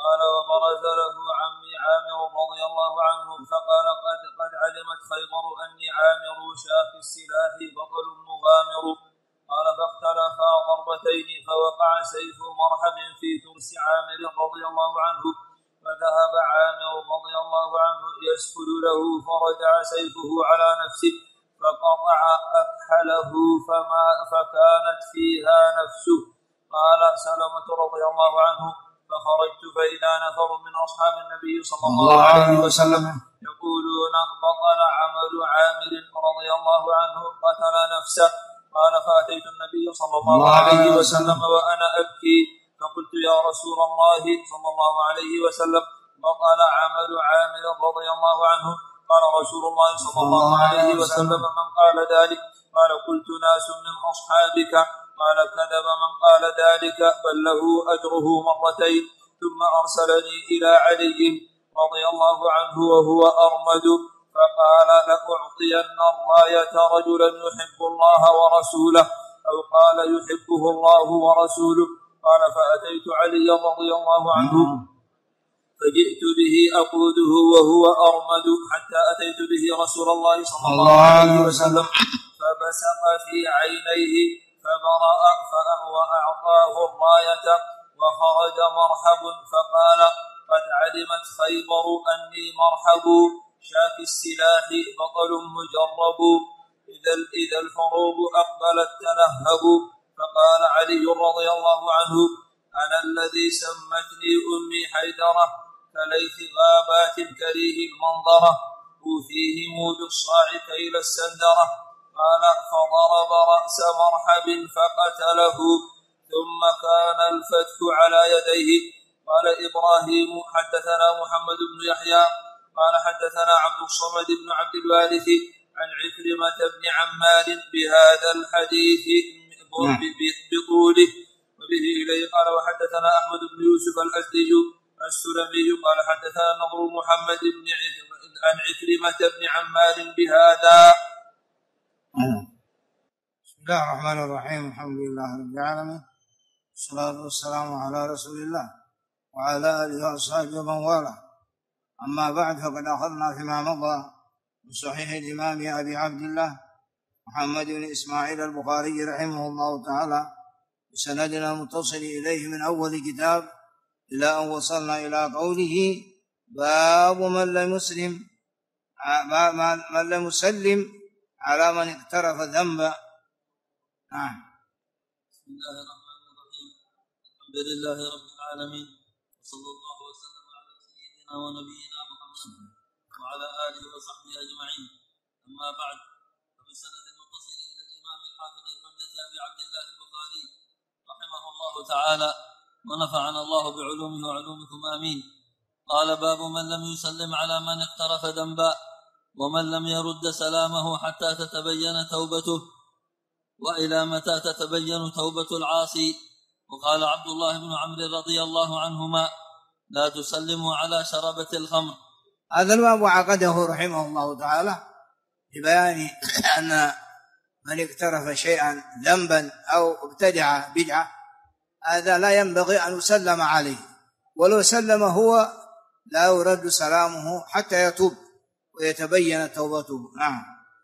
قال وبرز له عمي عامر رضي الله عنه فقال قد علمت خيبر أني عامر شاف السلاح بطل مغامر. قال فاختلفا ضربتين فوقع سيف مرحب في ترس عامر رضي الله عنه فذهب عامر رضي الله عنه يسفل له فرجع سيفه على نفسه فقطع أكحله فكانت فيها نفسه. قال سلمة رضي الله عنه فخرجت فإذا نفر من أصحاب النبي صلى الله عليه وسلم يقولون بطل عمل عامر رضي الله عنه قتل نفسه. قال فأتيت النبي صلى الله عليه وسلم وأنا أبكي فقلت يا رسول الله صلى الله عليه وسلم بطل عمل عامر رضي الله عنه. قال رسول الله صلى الله عليه وسلم من قال ذلك؟ قال قلت ناس من أصحابك. قال كذب من قال ذلك بل له أجره مرتين. ثم أرسلني إلى علي رضي الله عنه وهو أرمد فقال لأعطين الراية رجلا يحب الله ورسوله أو قال يحبه الله ورسوله. قال فأتيت علي رضي الله عنه فجئت به أقوده وهو أرمد حتى أتيت به رسول الله صلى الله عليه وسلم فبسق في عينيه فبرأ وأعطاه الراية وخرج مرحب فقال قد علمت خيبر أني مرحب شاف السلاح بطل مجرب إذا الحروب أقبلت تلهب. فقال علي رضي الله عنه أنا الذي سمتني أمي حيدرة فليث غابات كريه المنظرة وفيهم بالصاع كيل السندرة. قال فضرب رأس مرحب فقتله ثم كان الفتح على يديه. قال إبراهيم حدثنا محمد بن يحيى قال حدثنا عبد الصمد بن عبد الوارث عن عكرمة بن عمار بهذا الحديث بطوله وبه إليه. قال وحدثنا أحمد بن يوسف الأزدي السلمي قال حدثنا نضر محمد بن عن عكرمة بن عمار بهذا. بسم الله الرحمن الرحيم. الحمد لله رب العالمين والصلاة والسلام على رسول الله وعلى آله وأصحابه ومن والاه. أما بعد فقد أخذنا فيما مضى من صحيح الإمام أبي عبد الله محمد بن إسماعيل البخاري رحمه الله تعالى بسندنا المتصل إليه من أول كتاب إلى أن وصلنا إلى قوله باب من لم يسلم على من اقترف ذنبا. بسم الله الرحمن الرحيم. الحمد لله رب العالمين وصلى الله وسلم على سيدنا ونبينا محمد وعلى آله وصحبه أجمعين. أما بعد فبسند المتصل إلى الإمام الحافظ الحجة أبي عبد الله البخاري رحمه الله تعالى ونفعنا الله بعلومه وعلومكم آمين. قال باب من لم يسلم على من اقترف ذنبا ومن لم يرد سلامه حتى تتبين توبته وإلى متى تتبين توبة العاصي. وقال عبد الله بن عمرو رضي الله عنهما لا تسلموا على شربة الخمر. هذا الباب عقده رحمه الله تعالى ببيان أن من اقترف شيئا ذنبا أو ابتدع بدعة هذا لا ينبغي أن يسلم عليه، ولو سلم هو لا يرد سلامه حتى يتوب ويتبين توبته. نعم.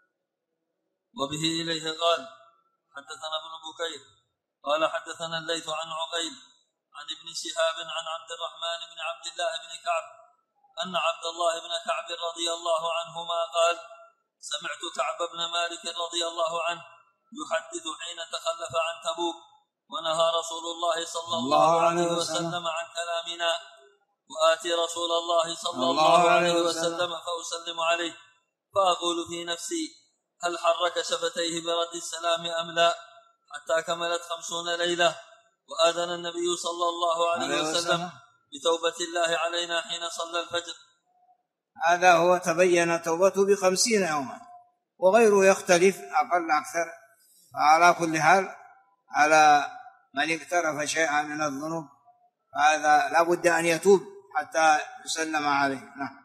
وبه إليه قال حدثنا ابن بكير قال حدثنا الليث عن عقيل عن ابن شهاب عن عبد الرحمن بن عبد الله بن كعب أن عبد الله بن كعب رضي الله عنهما قال سمعت كعب بن مالك رضي الله عنه يحدث حين تخلف عن تبوك ونهى رسول الله صلى الله عليه وسلم عن كلامنا وآتي رسول الله صلى الله عليه وسلم فأسلم عليه فأقول في نفسي هل حرك شفتيه برد السلام أم لا حتى كملت 50 ليلة وآذن النبي صلى الله عليه وسلم بتوبة الله علينا حين صلى الفجر. هذا هو تبين توبته 50 يوما وغيره يختلف أقل أكثر. فعلى كل حال على من اقترف شيئا من الذنوب هذا لا بد أن يتوب حتى يسلم عليه. نعم.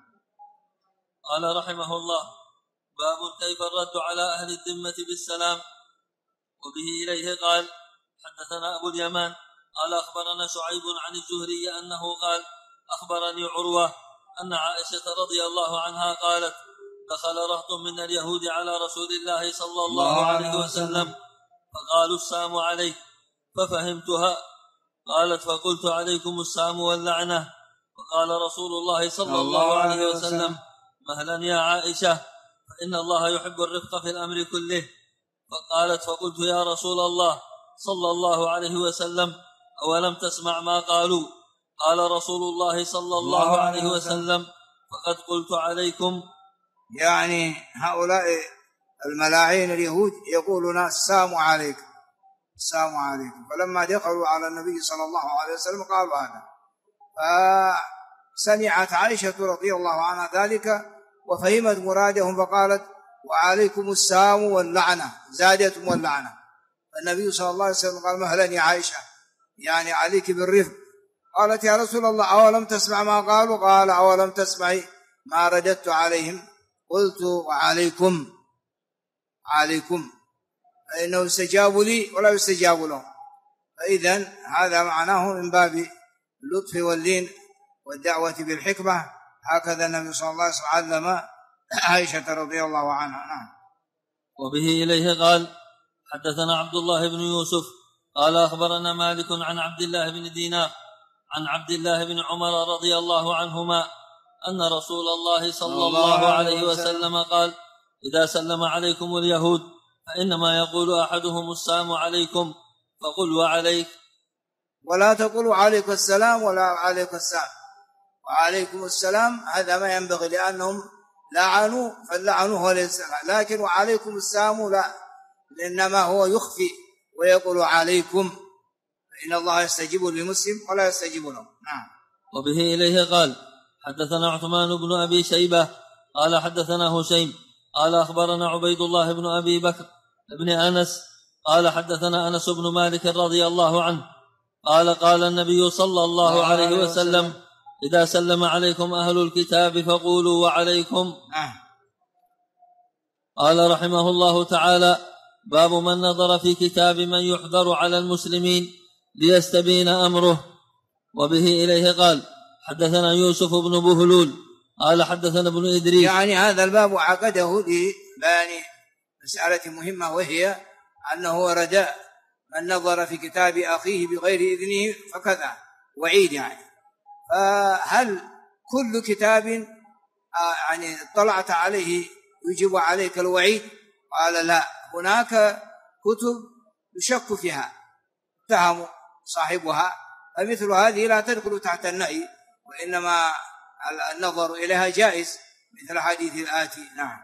قال رحمه الله باب كيف الرد على أهل الذمة بالسلام. وبه إليه قال حدثنا أبو اليمان قال أخبرنا شعيب عن الزهري أنه قال أخبرني عروة أن عائشة رضي الله عنها قالت دخل رهط من اليهود على رسول الله صلى الله عليه وسلم فقالوا السلام عليك، ففهمتها. قالت فقلت عليكم السلام واللعنة. فقال رسول الله صلى الله عليه وسلم مهلا يا عائشة، فإن الله يحب الرفق في الأمر كله. فقالت فقلت يا رسول الله صلى الله عليه وسلم أولم تسمع ما قالوا؟ قال رسول الله صلى الله عليه وسلم فقد قلت عليكم. يعني هؤلاء الملاعين اليهود يقولون السلام عليكم السلام عليكم، فلما دخلوا على النبي صلى الله عليه وسلم قالوا هذا، فسمعت عائشة رضي الله عنها ذلك وفهمت مرادهم فقالت وعليكم السلام واللعنة، زادتم واللعنة. النبي صلى الله عليه وسلم قال مهلا يا عائشة، يعني عليك بالرفق. قالت يا رسول الله أولم تسمع ما قالوا؟ قال أولم تسمعي ما رددت عليهم؟ قلت وعليكم عليكم، فإنه يستجاب لي ولا يستجاب لهم. فإذن هذا معناه من باب اللطف واللين والدعوة بالحكمة. هكذا النبي صلى الله عليه وسلم علم عائشة رضي الله عنها. نعم. وبه إليه قال حدثنا عبد الله بن يوسف قال أخبرنا مالك عن عبد الله بن دينار عن عبد الله بن عمر رضي الله عنهما أن رسول الله صلى الله عليه وسلم قال إذا سلم عليكم اليهود فإنما يقول أحدهم السلام عليكم فقل وعليك، ولا تقولوا عليك السلام ولا عليك السلام، وعليكم السلام هذا ما ينبغي لأنهم لعنوا فاللعن هو السلام، لكن وعليكم السلام لا، إنما هو يخفي ويقول عليكم، فإن الله يستجيب للمسلم ولا يستجيب له. نعم. وبه إليه قال حدثنا عثمان بن أبي شيبة قال حدثنا هشيم قال أخبرنا عبيد الله بن أبي بكر بن أنس قال حدثنا أنس بن مالك رضي الله عنه قال قال النبي صلى الله عليه وسلم إذا سلم عليكم أهل الكتاب فقولوا وعليكم. قال رحمه الله تعالى باب من نظر في كتاب من يحضر على المسلمين ليستبين أمره. وبه إليه قال حدثنا يوسف بن بهلول قال حدثنا ابن إدريس. يعني هذا الباب عقده لبيان مسألة مهمة، وهي أنه ورد من نظر في كتاب أخيه بغير إذنه فكذا وعيد. يعني فهل كل كتاب يعني اطلعت عليه يجب عليك الوعيد؟ قال لا، هناك كتب يشك فيها اتهم صاحبها، فمثل هذه لا تدخل تحت النهي، وإنما النظر إليها جائز مثل حديث الآتي. نعم.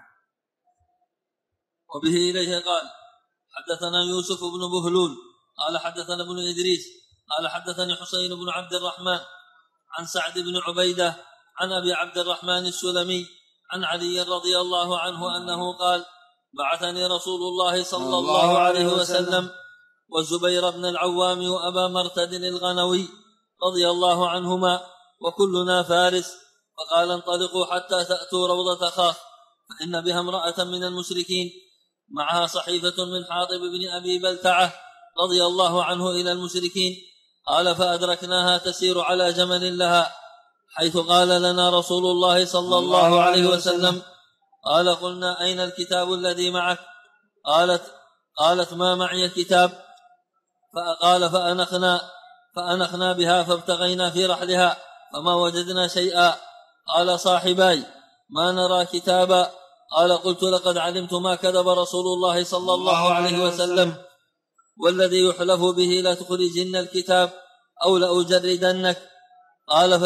وبه إليه قال حدثنا يوسف بن بهلول قال حدثنا ابن إدريس قال حدثني حسين بن عبد الرحمن عن سعد بن عبيدة عن أبي عبد الرحمن السلمي عن علي رضي الله عنه أنه قال بعثني رسول الله صلى الله عليه وسلم والزبير بن العوام وأبا مرتد الغنوي رضي الله عنهما وكلنا فارس، فقال انطلقوا حتى تأتوا روضة خاخ فإن بها امرأة من المشركين معها صحيفة من حاطب بن أبي بلتعة رضي الله عنه إلى المشركين. قال فأدركناها تسير على جمل لها حيث قال لنا رسول الله صلى الله عليه وسلم. قال قلنا أين الكتاب الذي معك؟ قالت ما معي كتاب. فقال فأنخنا بها فابتغينا في رحلها فما وجدنا شيئا. قال صاحباي ما نرى كتابا. قال قلت لقد علمت ما كذب رسول الله صلى الله عليه وسلم والذي يحلف به لتخرجن الكتاب أو لأجردنك. قال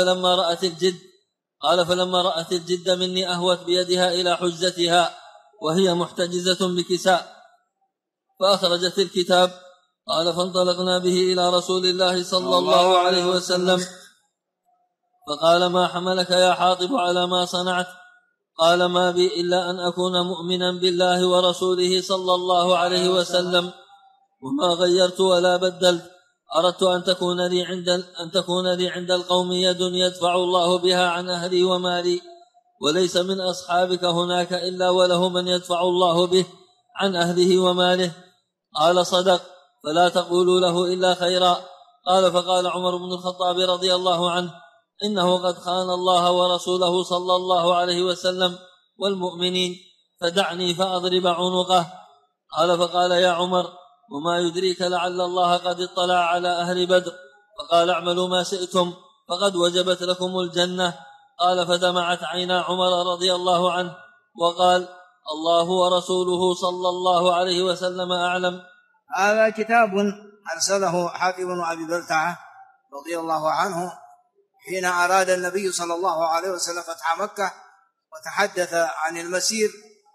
فلما رأت الجد مني أهوت بيدها إلى حجتها وهي محتجزة بكساء فأخرجت الكتاب. قال فانطلقنا به إلى رسول الله صلى الله عليه وسلم فقال ما حملك يا حاطب على ما صنعت؟ قال ما بي إلا أن أكون مؤمنا بالله ورسوله صلى الله عليه وسلم وما غيرت ولا بدلت. أردت أن تكون لي عند القوم يد يدفع الله بها عن أهلي ومالي، وليس من أصحابك هناك إلا وله من يدفع الله به عن أهله وماله. قال صدق، فلا تقولوا له إلا خيرا. قال فقال عمر بن الخطاب رضي الله عنه إنه قد خان الله ورسوله صلى الله عليه وسلم والمؤمنين، فدعني فأضرب عنقه. قال فقال يا عمر وما يدريك لعل الله قد اطلع على أهل بدر، فقال اعملوا ما شئتم فقد وجبت لكم الجنة. قال فدمعت عينا عمر رضي الله عنه وقال الله ورسوله صلى الله عليه وسلم أعلم. هذا كتاب أرسله حاتم بن أبي بلتعة رضي الله عنه حين أراد النبي صلى الله عليه وسلم فتح مكة وتحدث عن المسير،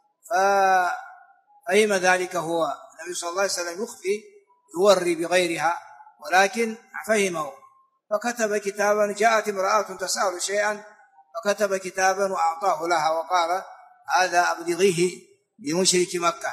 فهم ذلك هو النبي صلى الله عليه وسلم يخفي يوري بغيرها، ولكن فهمه فكتب كتابا. جاءت امرأة تسأل شيئا فكتب كتابا وأعطاه لها وقال هذا أبلغيه بمشرك مكة،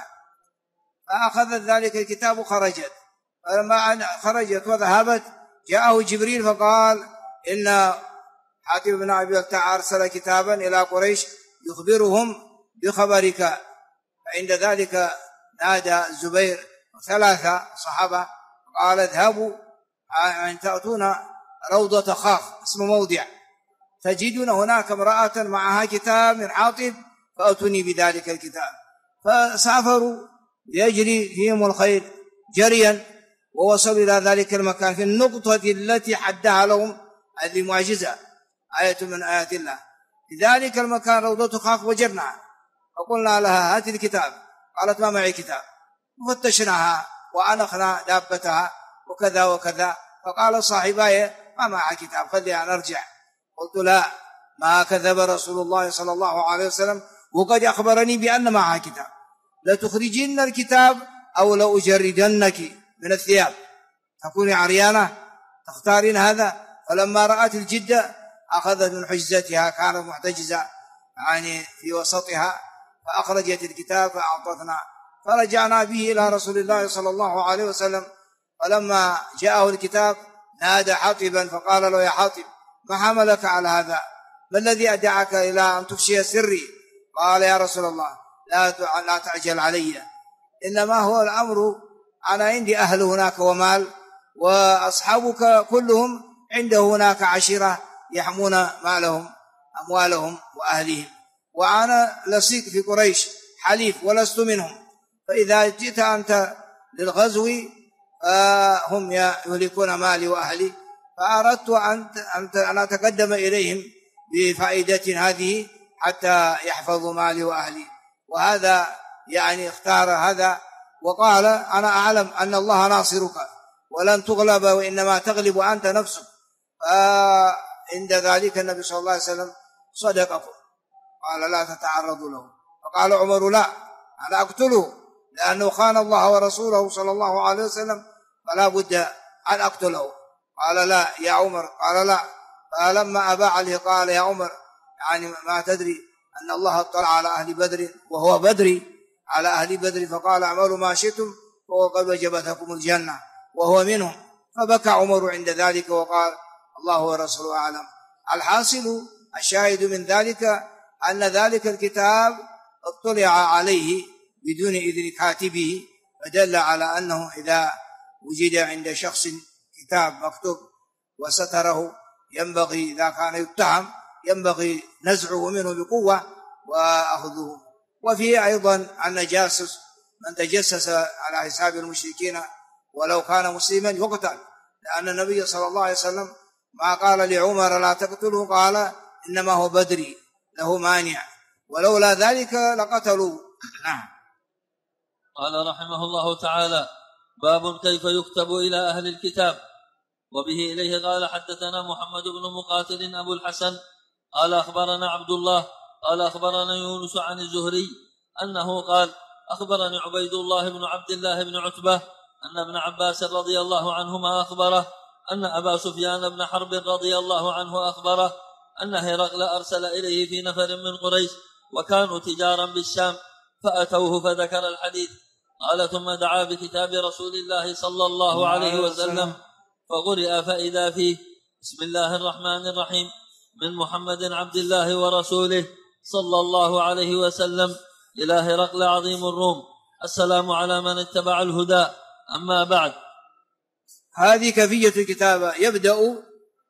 فأخذت ذلك الكتاب وخرجت. فلما خرجت وذهبت جاءه جبريل فقال إن حاتم بن أبي بلتعة أرسل كتابا إلى قريش يخبرهم بخبرك. فعند ذلك نادى الزبير وثلاثة صحابة قال اذهبوا أن تأتون روضة خاخ اسم موضع تجدون هناك امرأة معها كتاب من حاطب فأتوني بذلك الكتاب. فسافروا ليجري فيهم الخير جريا ووصلوا إلى ذلك المكان في النقطة التي حدها لهم هذه معجزة آية من آيات الله. في ذلك المكان روضة خاخ وجدناها فقلنا لها هات الكتاب، قالت ما معي كتاب. وفتشناها وأنخنا دابتها وكذا وكذا، فقال صاحباي ما معها كتاب خليها نرجع. قلت لا، ما كذب رسول الله صلى الله عليه وسلم وقد أخبرني بأن معها كتاب، لتخرجين الكتاب أو لأجردنك من الثياب تكوني عريانة تختارين هذا. فلما رأت الجدة أخذت من حجزتها، كانت محتجزة يعني في وسطها، فأخرجت الكتاب فأعطتنا، فرجعنا به إلى رسول الله صلى الله عليه وسلم. فلما جاءه الكتاب نادى حاطبا فقال له يا حاطب ما حملك على هذا؟ ما الذي أدعك إلى أن تفشي سري؟ قال يا رسول الله لا تعجل علي، إنما هو الأمر أنا عندي أهل هناك ومال، وأصحابك كلهم عنده هناك عشيرة يحمون مالهم أموالهم وأهلهم، وأنا لصيق في قريش حليف ولست منهم، فإذا جئت أنت للغزو هم يهلكون مالي وأهلي، فأردت أن أتقدم إليهم بفائدة هذه حتى يحفظوا مالي وأهلي. وهذا يعني اختار هذا وقال أنا أعلم أن الله ناصرك ولن تغلب وإنما تغلب أنت نفسك. فعند ذلك النبي صلى الله عليه وسلم صدقكم قال لا تتعرضوا له. فقال عمر لا أنا أقتله لأنه خان الله ورسوله صلى الله عليه وسلم فلا بد أن أقتله. قال لا يا عمر، قال لا. فلما أبى عليه قال يا عمر يعني ما تدري أن الله اطلع على أهل بدر وهو بدري على أهل بدر، فقال اعملوا ما شئتم وهو قد وجبت لكم الجنة وهو منهم. فبكى عمر عند ذلك وقال الله ورسوله أعلم. الحاصل الشاهد من ذلك أن ذلك الكتاب اطلع عليه بدون إذن كاتبه، فدل على أنه إذا وجد عند شخص كتاب مكتوب وستره ينبغي إذا كان يتهم ينبغي نزعه منه بقوة وأخذه. وفيه أيضا أن جاسس من تجسس على حساب المشركين ولو كان مسلما يقتل، لأن النبي صلى الله عليه وسلم ما قال لعمر لا تقتله قال إنما هو بدري له مانع، ولولا ذلك لقتلوا. نعم. قال رحمه الله تعالى باب كيف يكتب إلى أهل الكتاب. وبه إليه قال حدثنا محمد بن مقاتل أبو الحسن قال أخبرنا عبد الله قال أخبرنا يونس عن الزهري أنه قال أخبرني عبيد الله بن عبد الله بن عتبة أن ابن عباس رضي الله عنهما أخبره أن أبا سفيان بن حرب رضي الله عنه أخبره أن هرقل أرسل إليه في نفر من قريش وكانوا تجارا بالشام، فأتوه فذكر الحديث. قال ثم دعا بكتاب رسول الله صلى الله عليه وسلم فقرئ فإذا فيه بسم الله الرحمن الرحيم من محمد عبد الله ورسوله صلى الله عليه وسلم إلى هرقل عظيم الروم، السلام على من اتبع الهدى، أما بعد. هذه كيفية الكتابة. يبدأ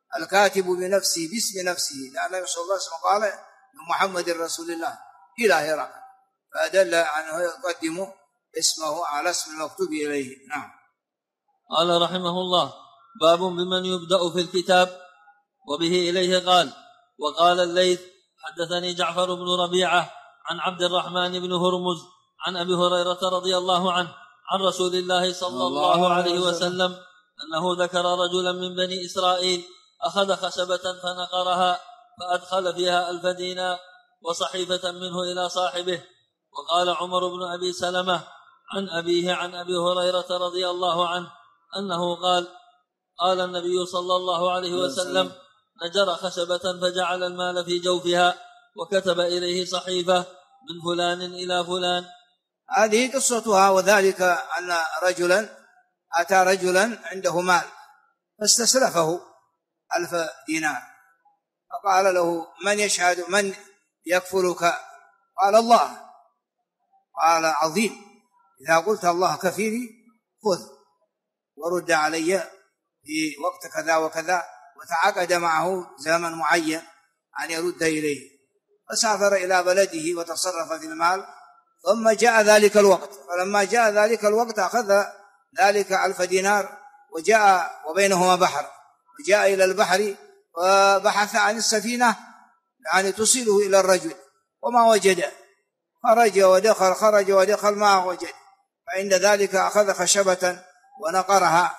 الكاتب بنفسه باسم نفسه، لأن النبي صلى الله عليه وسلم قال محمد رسول الله إلى هرقل، فدل أنه يقدم اسمه على اسم المكتوب إليه. نعم. قال رحمه الله: باب بمن يبدأ في الكتاب. وبه إليه قال: وقال الليث حدثني جعفر بن ربيعة عن عبد الرحمن بن هرمز عن أبي هريرة رضي الله عنه عن رسول الله صلى الله عليه وسلم أنه ذكر رجلا من بني إسرائيل أخذ خشبة فنقرها فأدخل فيها 1000 دينار وصحيفة منه إلى صاحبه. وقال عمر بن أبي سلمة عن أبيه عن أبي هريرة رضي الله عنه أنه قال: قال النبي صلى الله عليه وسلم: نجر خشبة فجعل المال في جوفها وكتب إليه صحيفة من فلان إلى فلان. هذه قصتها. وذلك أن رجلا أتى رجلا عنده مال فاستسلفه 1000 دينار، فقال له: من يشهد؟ من يكفلك؟ قال: الله. قال: عظيم، إذا قلت الله كفيلي خذ ورد علي في وقت كذا وكذا، وتعاقد معه زمن معين أن يرد إليه. فسافر إلى بلده وتصرف في المال، ثم جاء ذلك الوقت، فلما جاء ذلك الوقت أخذ ذلك 1000 دينار وجاء وبينهما بحر، وجاء إلى البحر وبحث عن السفينة يعني تصله إلى الرجل وما وجد، خرج ودخل خرج ودخل ما وجد. فعند ذلك أخذ خشبة ونقرها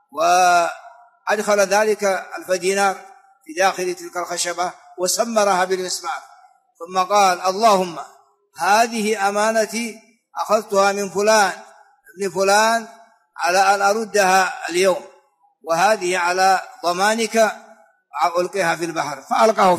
وأدخل ذلك 1000 دينار في داخل تلك الخشبة وسمرها بالمسمار، ثم قال: اللهم هذه أمانتي أخذتها من فلان ابن فلان على أن أردها اليوم، وهذه على ضمانك ألقيها في البحر. فألقاه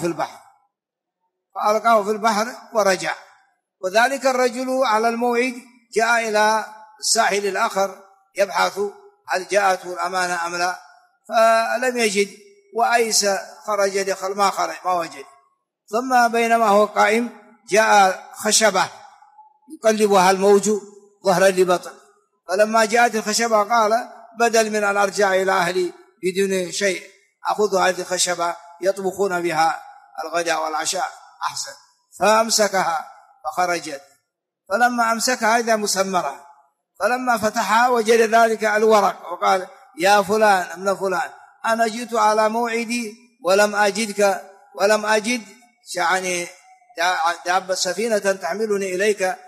في البحر ورجع. وذلك الرجل على الموعد جاء إلى الساحل الآخر يبحث هل جاءته الأمانة أم لا، فلم يجد، وأيس خرج دخل ما وجد. ثم بينما هو قائم جاء خشبة يقلبها الموج ظهرا لبطن، فلما جاءت الخشبة قال: بدل من أن أرجع إلى أهلي بدون شيء أخذ هذه الخشبة يطبخون بها الغداء والعشاء أحسن. فأمسكها فخرجت، فلما أمسكها إذا مسمرة، فلما فتحها وجد ذلك الورق، وقال: يا فلان ابن فلان، أنا جئت على موعدي ولم أجد يعني دابة سفينة تحملني إليك،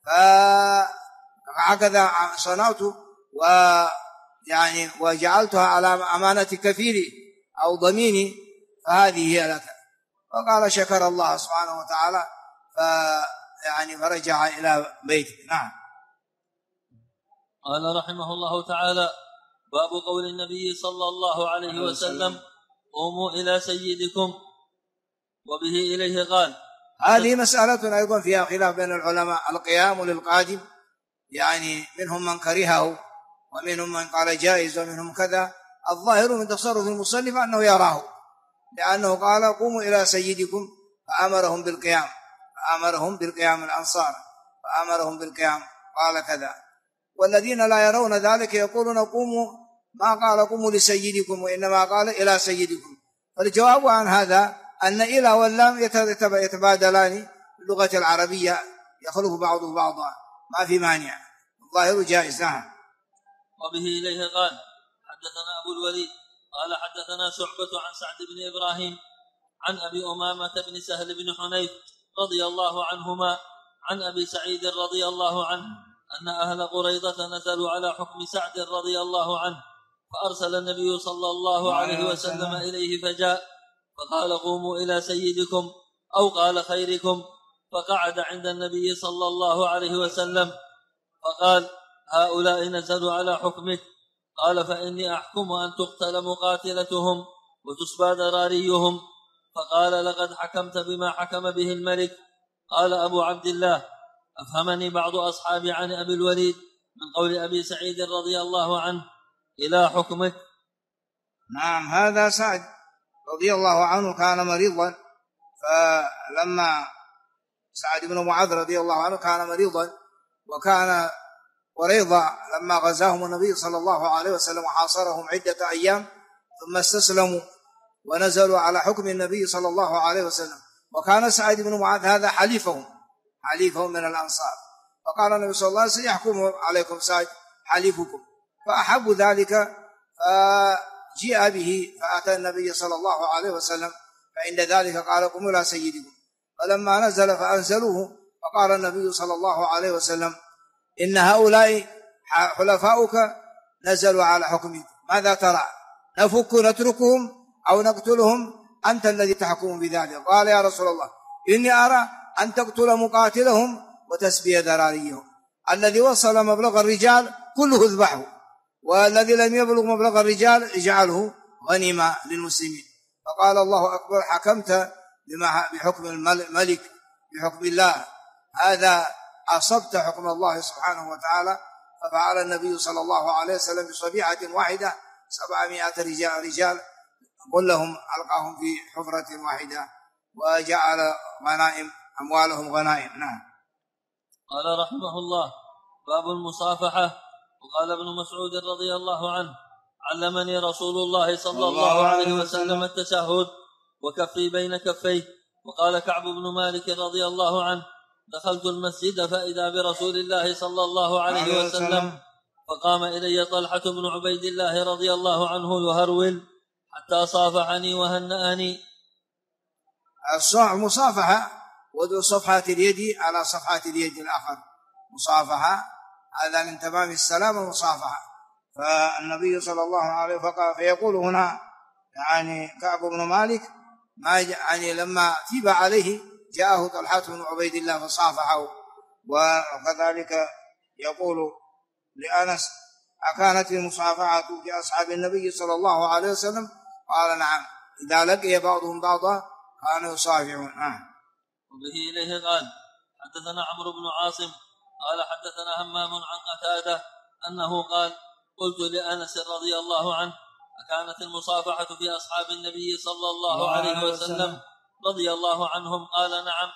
فهكذا صنعت وجعلتها على أمانة كفيلي أو ضميني، فهذه هي لك. وقال: شكر الله سبحانه وتعالى، فرجع إلى بيته. نعم. قال رحمه الله تعالى: باب قول النبي صلى الله عليه وسلم: قوموا إلى سيدكم. وبه إليه قال: هذه مسألة أيضا فيها خلاف بين العلماء، القيام للقادم، منهم من كرهه ومنهم من قال جائز ومنهم كذا. الظاهر من تصرف المصنف أنه يراه، لأنه قال: قوموا إلى سيدكم، فأمرهم بالقيام الأنصار فأمرهم بالقيام، قال كذا. والذين لا يرون ذلك يقولون قوموا، ما قال قوموا لسيدكم، وإنما قال إلى سيدكم. فالجواب عن هذا أن إلى واللام يتبادلان اللغة العربية، يخلف بعضه بعضا، ما في مانع، الظاهر جائز. وبه إليه قال: حدثنا أبو الوليد قال حدثنا شعبة عن سعد بن إبراهيم عن أبي أمامة بن سهل بن حنيف رضي الله عنهما عن أبي سعيد رضي الله عنه أن أهل قريظة نزلوا على حكم سعد رضي الله عنه، فأرسل النبي صلى الله عليه وسلم إليه فجاء فقال: قوموا إلى سيدكم، أو قال خيركم. فقعد عند النبي صلى الله عليه وسلم فقال: هؤلاء نزلوا على حكمك. قال: فإني أحكم أن تقتل مقاتلتهم وتسبى ذراريهم. فقال: لقد حكمت بما حكم به الملك. قال أبو عبد الله: أفهمني بعض أصحابي عن أبي الوليد من قول أبي سعيد رضي الله عنه إلى حكمك. نعم. هذا سعد رضي الله عنه كان مريضا، فلما سعد بن معاذ رضي الله عنه كان مريضا، وكان قريظة لما غزاهم النبي صلى الله عليه وسلم وحاصرهم عدة أيام ثم استسلموا، ونزلوا على حكم النبي صلى الله عليه وسلم. وكان سعد بن معاذ هذا حليفهم من الأنصار، فقال النبي صلى الله عليه وسلم يحكم عليكم سعد حليفكم، فأحبوا ذلك فجيء به فأتى النبي صلى الله عليه وسلم، فعند ذلك قال قوموا إلى سيدكم، فلما نزل فأنزلوه فقال النبي صلى الله عليه وسلم إن هؤلاء حلفاؤك نزلوا على حكمك، ماذا ترى؟ نفك نتركهم أو نقتلهم؟ أنت الذي تحكم بذلك. قال يا رسول الله إني أرى أن تقتل مقاتلهم وتسبي ذراريهم، الذي وصل مبلغ الرجال كله اذبحه، والذي لم يبلغ مبلغ الرجال اجعله غنيمة للمسلمين. فقال الله أكبر حكمت بحكم الملك بحكم الله، هذا أصبت حكم الله سبحانه وتعالى. ففعل النبي صلى الله عليه وسلم بصبيحة واحدة 700 رجال كلهم ألقاهم في حفرة واحدة وجعل غنائم أموالهم غنائم. نعم. قال رحمه الله باب المصافحة. وقال ابن مسعود رضي الله عنه علمني رسول الله صلى الله عليه وسلم التشهد وكفي بين كفيه. وقال كعب بن مالك رضي الله عنه دخلت المسجد فإذا برسول الله صلى الله عليه وسلم فقام إلي طلحة بن عبيد الله رضي الله عنه يهرول حتى صافحني وهنأني. المصافحة وضع صفحة اليد على صفحة اليد الآخر، مصافحة هذا من تمام السلام المصافحة. فالنبي صلى الله عليه وسلم فيقول هنا يعني كعب بن مالك ما يعني لما تيب عليه جاءه طلحة بن عبيد الله فصافحه. وكذلك يقول لأنس أكانت المصافحة في أصحاب النبي صلى الله عليه وسلم؟ قال نعم، إذا لقي بعضهم بعضا كانوا يصافحون. وبه إليه قال حدثنا عمرو بن عاصم قال حدثنا همام عن قتادة أنه قال قلت لأنس رضي الله عنه أكانت المصافحة في أصحاب النبي صلى الله عليه وسلم رضي الله عنهم؟ قال نعم.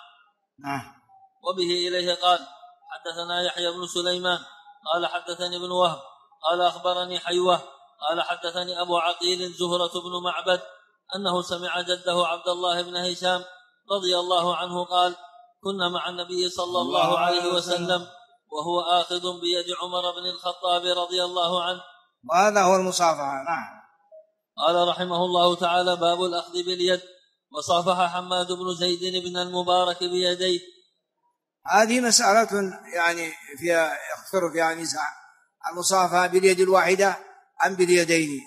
وبه إليه قال حدثنا يحيى بن سليمان قال حدثني ابن وهب قال أخبرني حيوة قال حدثني أبو عقيل زهرة بن معبد أنه سمع جده عبد الله بن هشام رضي الله عنه قال كنا مع النبي صلى الله عليه وسلم وهو آخذ بيد عمر بن الخطاب رضي الله عنه. وهذا هو المصافحة. نعم. قال رحمه الله تعالى باب الأخذ باليد. وصافح حماد بن زيد بن المبارك بيديه. هذه مسألة يعني فيها يخطر فيها نزاع، المصافحة باليد الواحدة أم باليدين؟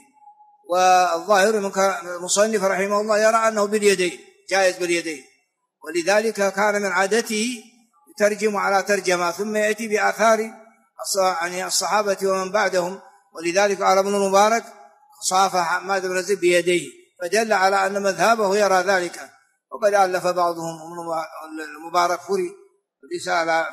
والظاهر من المصنف رحمه الله يرى أنه باليدين، جائز باليدين، ولذلك كان من عادته يترجم على ترجمة ثم يأتي بآثار يعني الصحابة ومن بعدهم. ولذلك قال ابن المبارك صافح حماد بن زيد بيديه، فدل على أن مذهبه يرى ذلك. وقد ألف بعضهم المبارك فري رسالة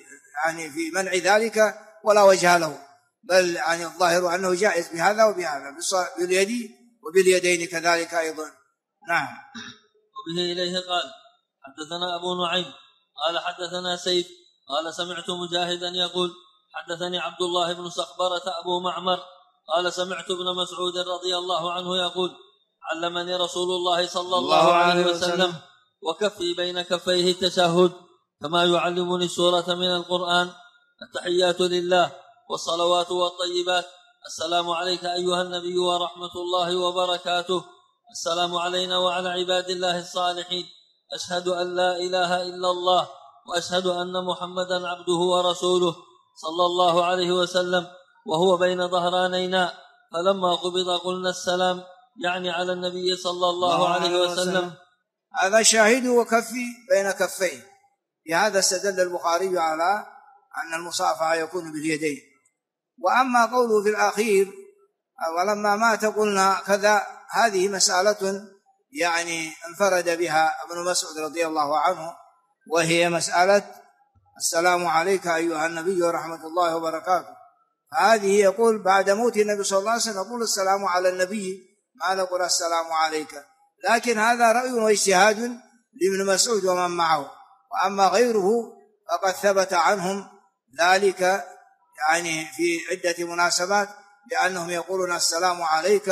في منع ذلك ولا وجه له، بل يعني الظاهر أنه جائز بهذا وبهذا، باليد وباليدين كذلك أيضا. نعم. وبه إليه قال حدثنا أبو نعيم قال حدثنا سيف قال سمعت مجاهدا يقول حدثني عبد الله بن صخبرة أبو معمر قال سمعت ابن مسعود رضي الله عنه يقول علمني رسول الله صلى الله عليه وسلم وكفي بين كفيه التشهد كما يعلمني السورة من القرآن. التحيات لله والصلوات والطيبات، السلام عليك أيها النبي ورحمة الله وبركاته، السلام علينا وعلى عباد الله الصالحين، أشهد أن لا إله إلا الله وأشهد أن محمدا عبده ورسوله صلى الله عليه وسلم وهو بين ظهرانينا. فلما قبض قلنا السلام، يعني على النبي صلى الله عليه وسلم. هذا شاهد وكفي بين كفيه. بهذا استدل البخاري على أن المصافحة يكون باليدين. وأما قوله في الأخير ولما مات قلنا كذا، هذه مسألة يعني انفرد بها ابن مسعود رضي الله عنه، وهي مسألة السلام عليك أيها النبي ورحمة الله وبركاته. هذه يقول بعد موت النبي صلى الله عليه وسلم نقول السلام على النبي، ما نقول السلام عليك. لكن هذا رأي واجتهاد لابن مسعود ومن معه. وأما غيره فقد ثبت عنهم ذلك يعني في عدة مناسبات، لأنهم يقولون السلام عليك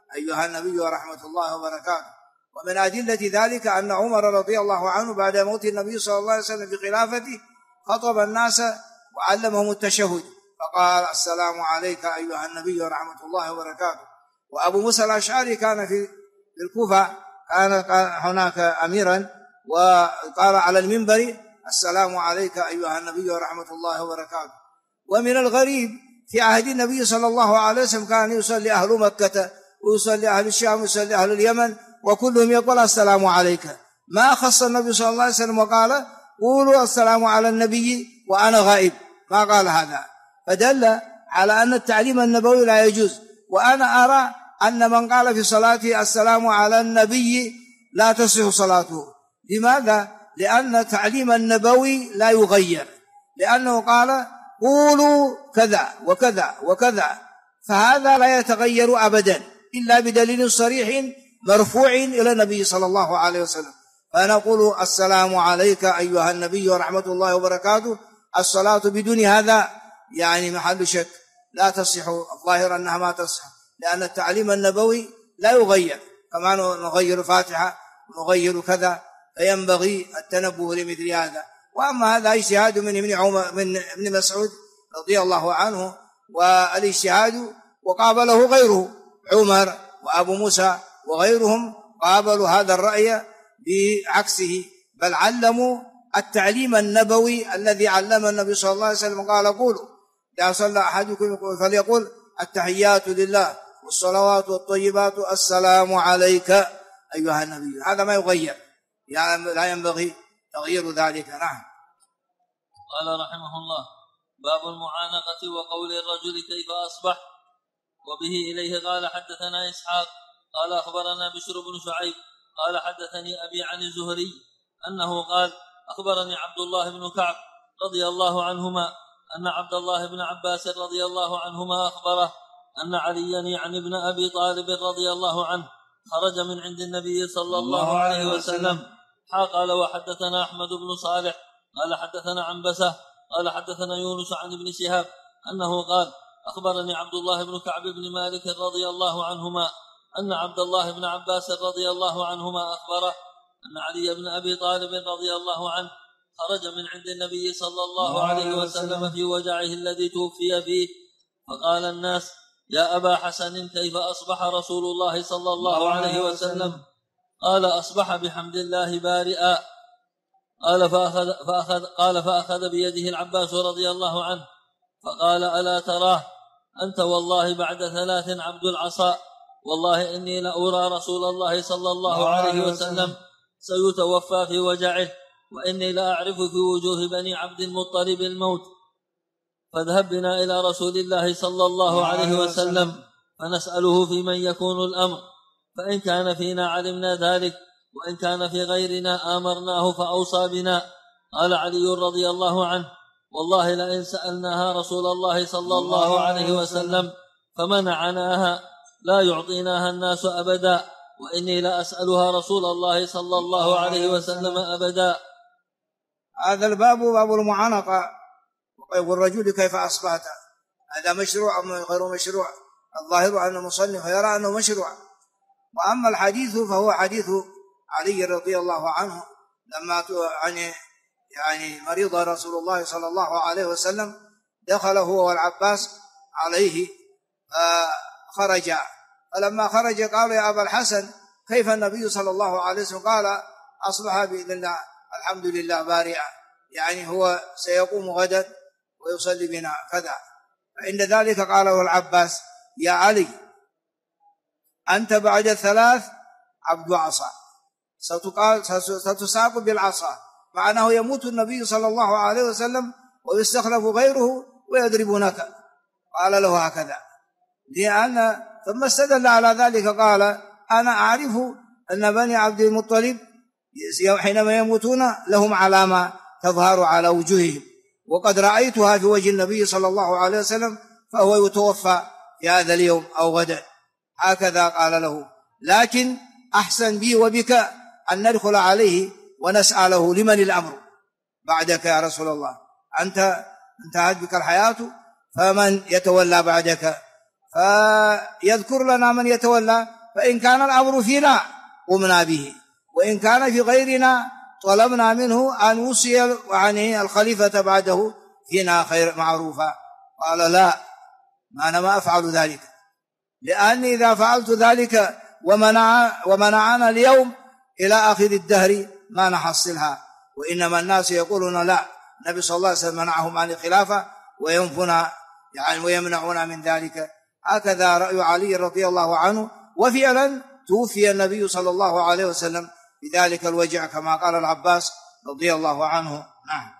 أيها النبي ورحمة الله وبركاته. ومن أدلة ذلك أن عمر رضي الله عنه بعد موت النبي صلى الله عليه وسلم بخلافته خطب الناس وعلمهم التشهد فقال السلام عليك أيها النبي ورحمة الله وبركاته. وأبو موسى الأشعري كان في الكوفة، كان هناك أميرا، وقال على المنبر السلام عليك أيها النبي ورحمة الله وبركاته. ومن الغريب في عهد النبي صلى الله عليه وسلم كان يصلي أهل مكة ويصلي أهل الشام ويصلي أهل اليمن وكلهم يقول السلام عليك، ما خص النبي صلى الله عليه وسلم وقال قولوا السلام على النبي وأنا غائب، ما قال هذا، فدل على أن التعليم النبوي لا يجوز. وأنا أرى أن من قال في صلاته السلام على النبي لا تصح صلاته. لماذا؟ لأن التعليم النبوي لا يغير، لأنه قال قولوا كذا وكذا وكذا، فهذا لا يتغير أبدا إلا بدليل صريح مرفوع إلى النبي صلى الله عليه وسلم. فنقول السلام عليك أيها النبي ورحمة الله وبركاته. الصلاة بدون هذا يعني محل شك، لا تصح، الظاهر أنها ما تصح، لأن التعليم النبوي لا يغير، كما نغير فاتحة ونغير كذا، فينبغي التنبه لمثل هذا. وأما هذا اجتهاد من ابن مسعود رضي الله عنه، والاجتهاد وقابله غيره، عمر وأبو موسى وغيرهم قابلوا هذا الرأي بعكسه، بل علموا التعليم النبوي الذي علم النبي صلى الله عليه وسلم. قال قولوا إذا صلى أحدكم فليقول التحيات لله والصلوات والطيبات السلام عليك أيها النبي. هذا ما يغير، يعني لا ينبغي تغيير ذلك. نعم. قال رحمه الله: باب المعانقة وقول الرجل كيف أصبح. وبه إليه قال حدثنا إسحاق قال أخبرنا بشر بن شعيب قال حدثني أبي عن الزهري أنه قال أخبرني عبد الله بن كعب رضي الله عنهما أن عبد الله بن عباس رضي الله عنهما أخبره أن عليا يعني ابن أبي طالب رضي الله عنه خرج من عند النبي صلى الله عليه وسلم. قال وحدثنا أحمد بن صالح قال حدثنا عنبسة قال حدثنا يونس عن ابن شهاب أنه قال أخبرني عبد الله بن كعب بن مالك رضي الله عنهما أن عبد الله بن عباس رضي الله عنهما أخبره أن علي بن أبي طالب رضي الله عنه خرج من عند النبي صلى الله عليه وسلم في وجعه الذي توفي فيه، فقال الناس: يا أبا حسن كيف أصبح رسول الله صلى الله عليه وسلم؟ قال: أصبح بحمد الله بارئا. قال فأخذ بيده العباس رضي الله عنه فقال: ألا تراه أنت والله بعد 3 عبد العصا، والله إني لأرى رسول الله صلى الله عليه وسلم سيتوفى في وجعه، وإني لأعرف في وجوه بني عبد المطلب الموت، فاذهب بنا إلى رسول الله صلى الله عليه وسلم فنسأله في من يكون الأمر، فإن كان فينا علمنا ذلك، وإن كان في غيرنا آمرناه فأوصى بنا. قال علي رضي الله عنه: والله لئن سألناها رسول الله صلى الله عليه وسلم فمنعناها لا يعطيناها الناس أبدا، وإني لأسألها رسول الله صلى الله عليه وسلم أبدا. هذا الباب باب المعانقة والرجل كيف أصبحت، هذا مشروع أم غير مشروع؟ الظاهر أن المصنف يرى أنه مشروع. وأما الحديث فهو حديث علي رضي الله عنه لما يعني مريض رسول الله صلى الله عليه وسلم، دخل هو والعباس عليه خرج، فلما خرج قال: يا أبا الحسن كيف النبي صلى الله عليه وسلم؟ قال: أصبح بإذن الله الحمد لله بارئا، يعني هو سيقوم غدا ويصلي بنا كذا. فعند ذلك قال له العباس: يا علي أنت بعد 3 عبد عصا، ستساق بالعصا، معناه يموت النبي صلى الله عليه وسلم ويستخلف غيره ويضربونك. قال له هكذا، لأن ثم استدل على ذلك قال: أنا أعرف أن بني عبد المطلب حينما يموتون لهم علامة تظهر على وجوههم، وقد رأيتها في وجه النبي صلى الله عليه وسلم، فهو يتوفى في هذا اليوم أو غدا. هكذا قال له: لكن أحسن بي وبك أن ندخل عليه ونسأله لمن الأمر بعدك يا رسول الله، أنت انتهت بك الحياة، فمن يتولى بعدك؟ فيذكر لنا من يتولى، فإن كان الأمر فينا قمنا به، وإن كان في غيرنا طلبنا منه أن يوصي عن الخليفة بعده فينا خير معروفا. قال لا، أنا ما أفعل ذلك، لأني إذا فعلت ذلك ومنعنا اليوم إلى آخر الدهر ما نحصلها. وإنما الناس يقولون لا، النبي صلى الله عليه وسلم منعهم عن الخلافة وينفنا ويمنعون من ذلك. هكذا رأي علي رضي الله عنه، وفعلا توفي النبي صلى الله عليه وسلم بذلك الوجع كما قال العباس رضي الله عنه. نعم.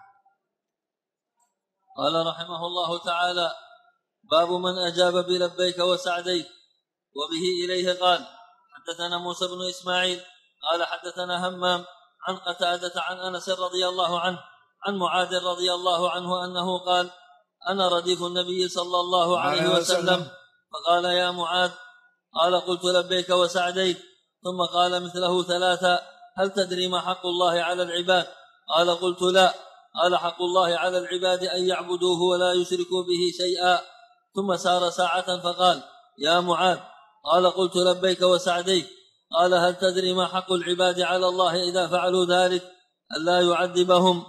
قال رحمه الله تعالى: باب من أجاب بلبيك وسعديك. وبه إليه قال: حدثنا موسى بن إسماعيل قال حدثنا همام عن قتادة عن أنس رضي الله عنه عن معاذ رضي الله عنه أنه قال: أنا رديف النبي صلى الله عليه وسلم، فقال: يا معاذ. قال: قلت لبيك وسعديك. ثم قال مثله ثلاثا: هل تدري ما حق الله على العباد؟ قال: قلت لا. قال: حق الله على العباد أن يعبدوه ولا يشركوا به شيئا. ثم سار ساعة فقال: يا معاذ. قال: قلت لبيك وسعديك. قال: هل تدري ما حق العباد على الله إذا فعلوا ذلك؟ ألا يعذبهم.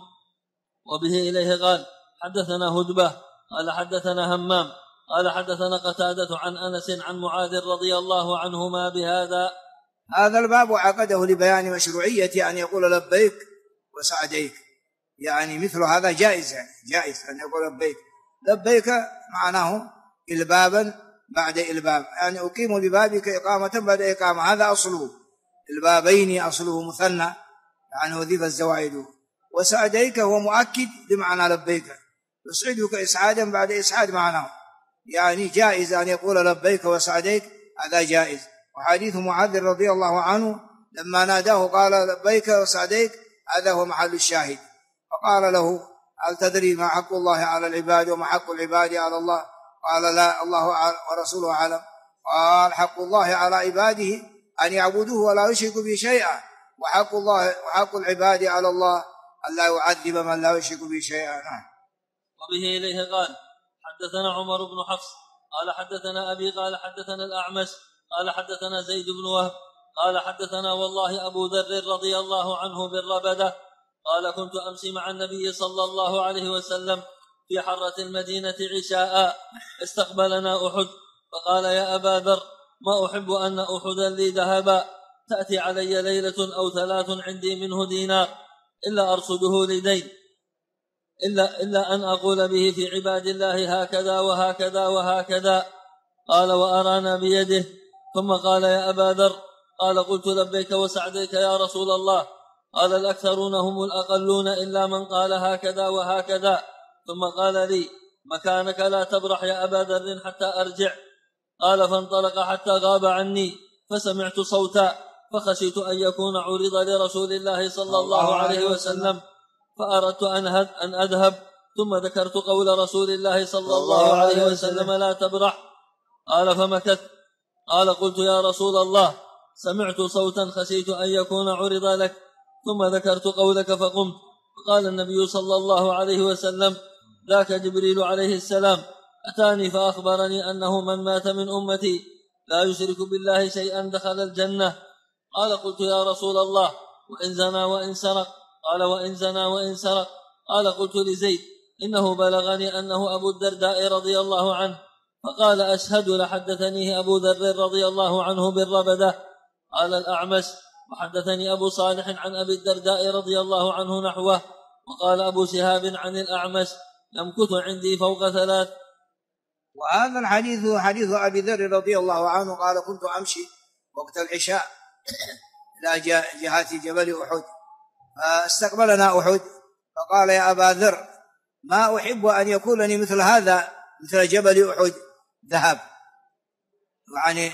وبه إليه قال: حدثنا هدبة قال حدثنا همام قال حدثنا قتادة عن أنس عن معاذ رضي الله عنهما بهذا. هذا الباب عقده لبيان مشروعية أن يقول لبيك وسعديك، يعني مثل هذا جائز، يعني جائز أن يقول لبيك. لبيك معناه إلبابا بعد إلباب، يعني أقيم ببابك إقامة بعد إقامة، هذا أصله. البابين أصله مثنى، يعني وظيفة الزوائد. وسعديك هو مؤكد بمعنى لبيك، يسعدك إسعادا بعد إسعاد معناه، يعني جائز أن يقول لبيك وسعديك، هذا جائز. وحديث معاذ رضي الله عنه لما ناداه قال لبيك وسعديك، هذا هو محل الشاهد. فقال له: هل تدري ما حق الله على العباد وما حق العباد على الله؟ قال: لا، الله ورسوله أعلم. قال: حق الله على عباده أن يعبدوه ولا يشركوا به شيئا، وحق العباد على الله أن لا يعذب من لا يشرك به شيئا. وبه إليه قال: حدثنا عمر بن حفص قال حدثنا أبي قال حدثنا الأعمش قال حدثنا زيد بن وهب قال حدثنا والله أبو ذر رضي الله عنه بالربدة قال: كنت أمشي مع النبي صلى الله عليه وسلم في حرة المدينة عشاء، استقبلنا أحد، فقال: يا أبا ذر، ما أحب أن أحدا لي ذهبا، تأتي علي ليلة أو 3 عندي منه دينار إلا أرصده لدين، إلا أن أقول به في عباد الله هكذا وهكذا وهكذا. قال: وأرانا بيده. ثم قال: يا أبا ذر. قال: قلت لبيك وسعديك يا رسول الله. قال: الأكثرون هم الأقلون إلا من قال هكذا وهكذا. ثم قال لي: مكانك لا تبرح يا أبا ذر حتى أرجع. قال: فانطلق حتى غاب عني، فسمعت صوتا، فخشيت أن يكون عرض لرسول الله صلى الله عليه وسلم، فأردت أن أذهب، ثم ذكرت قول رسول الله صلى الله عليه وسلم: لا تبرح. قال: فمكث. قال: قلت: يا رسول الله، سمعت صوتا خشيت أن يكون عرض لك، ثم ذكرت قولك فقمت. فقال النبي صلى الله عليه وسلم: ذاك جبريل عليه السلام أتاني فأخبرني أنه من مات من أمتي لا يشرك بالله شيئا دخل الجنة. قال: قلت: يا رسول الله، وإن زنى وإن سرق؟ قال: وإن زنى وإن سرق. قال: قلت لزيد: إنه بلغني أنه أبو الدرداء رضي الله عنه. فقال: أشهد لحدثنيه أبو ذر رضي الله عنه بالربدة. قال الأعمش: وحدثني أبو صالح عن أبي الدرداء رضي الله عنه نحوه. وقال أبو شهاب عن الأعمش: يمكث عندي فوق 3. وهذا الحديث حديث أبي ذر رضي الله عنه قال: كنت أمشي وقت العشاء إلى جهة جبل أحد، فاستقبلنا أحد، فقال: يا أبا ذر، ما أحب أن يكون لي مثل هذا، مثل جبل أحد ذهب، يعني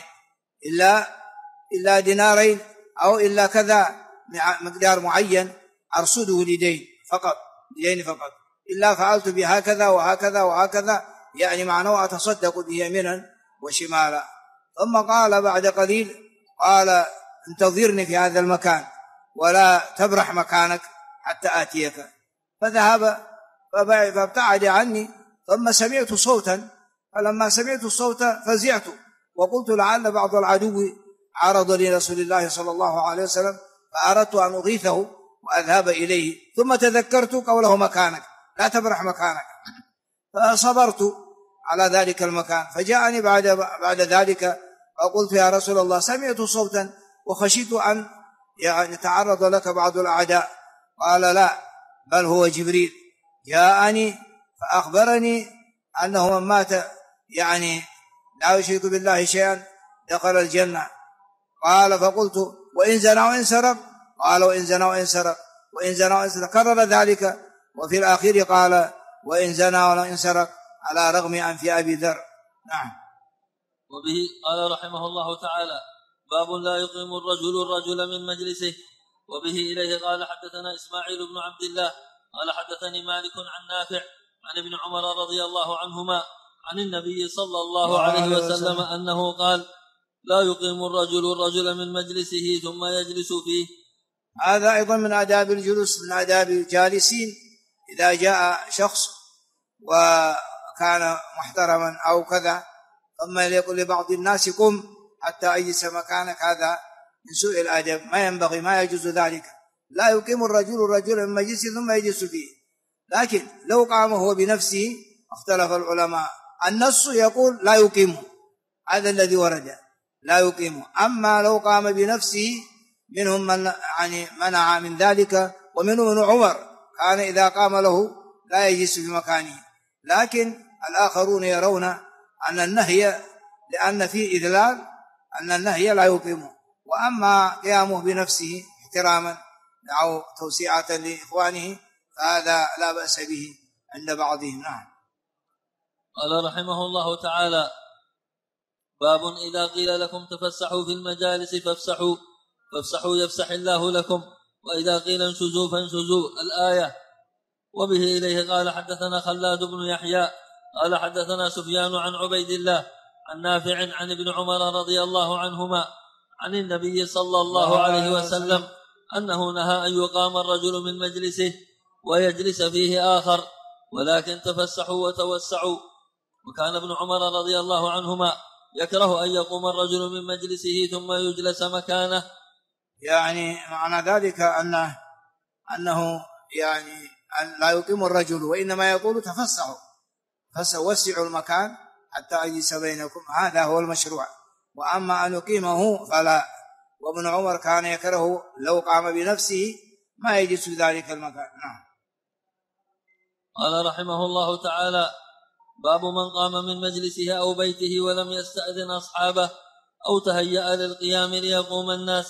إلا دينارين أو إلا كذا مقدار معين أرصده لدين فقط، إلا فعلت بهكذا وهكذا وهكذا، يعني معناه أتصدق به يمينا وشمالا. ثم قال بعد قليل: قال: انتظرني في هذا المكان ولا تبرح مكانك حتى آتيك. فذهب فابتعد عني، ثم سمعت صوتا، فلما سمعت الصوت فزعت وقلت: لعل بعض العدو عرض لرسول الله صلى الله عليه وسلم فأردت أن أغيثه وأذهب إليه، ثم تذكرت قوله مكانك لا تبرح مكانك، فصبرت على ذلك المكان. فجاءني بعد ذلك فقلت يا رسول الله سمعت صوتا وخشيت أن يتعرض لك بعض الأعداء. قال لا، بل هو جبريل جاءني فأخبرني أنه من مات لا يشرك بالله شيئا دخل الجنة. قال فقلت وإن زنى وإن سرق؟ قال وإن زنى وإن سرق، وإن زنى وإن سرق، كرر ذلك، وفي الأخير قال وإن زنى وإن سرق على رغم أنف أبي ذر. نعم. وبه قال رحمه الله تعالى باب لا يقيم الرجل من مجلسه. وبه إليه قال حدثنا إسماعيل بن عبد الله قال حدثني مالك عن نافع عن ابن عمر رضي الله عنهما عن النبي صلى الله عليه وسلم أنه قال لا يقيم الرجل من مجلسه ثم يجلس فيه. هذا أيضا من آداب الجلوس، من آداب الجالسين. إذا جاء شخص وكان محترما أو كذا ثم يقول لبعض الناس قم حتى أجلس مكانك، هذا من سوء الأدب، ما ينبغي، ما يجوز ذلك. لا يقيم الرجل من مجلسه ثم يجلس فيه. لكن لو قام هو بنفسه اختلف العلماء، النص يقول لا يقيمه، هذا الذي ورد لا يقيمه. أما لو قام بنفسه منهم من منع من ذلك، ومنهم ابن عمر كان إذا قام له لا يجلس في مكانه. لكن الآخرون يرون أن النهي لأن فيه إذلال أن النهي لا يقيمه، وأما قيامه بنفسه احتراما أو توسيعة لإخوانه فهذا لا بأس به عند بعضهم. نعم. قال رحمه الله تعالى باب إذا قيل لكم تفسحوا في المجالس فافسحوا يفسح الله لكم، وإذا قيل انشزوا فانشزوا الآية. وبه إليه قال حدثنا خلاد بن يحيى قال حدثنا سفيان عن عبيد الله عن نافع عن ابن عمر رضي الله عنهما عن النبي صلى الله عليه وسلم أنه نهى أن يقام الرجل من مجلسه ويجلس فيه آخر، ولكن تفسحوا وتوسعوا. وكان ابن عمر رضي الله عنهما يكره أن يقوم الرجل من مجلسه ثم يجلس مكانه. معنى ذلك أنه أن لا يقيم الرجل، وإنما يقول تفسحوا وسعوا المكان حتى أجلس بينكم، هذا هو المشروع. وأما أن يقيمه فلا. وابن عمر كان يكره لو قام بنفسه ما يجلس في ذلك المكان. نعم. قال رحمه الله تعالى باب من قام من مجلسه أو بيته ولم يستأذن أصحابه أو تهيأ للقيام ليقوم الناس.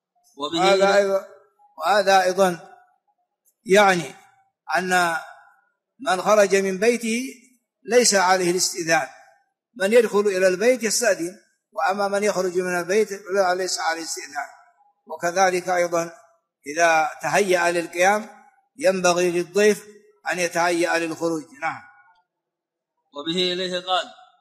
وهذا أيضا أن من خرج من بيته ليس عليه الاستئذان، من يدخل إلى البيت يستأذن، وأما من يخرج من البيت ليس عليه الاستئذان. وكذلك أيضا إذا تهيأ للقيام ينبغي للضيف أن يتهيأ للخروج. نعم. وبه إليه قال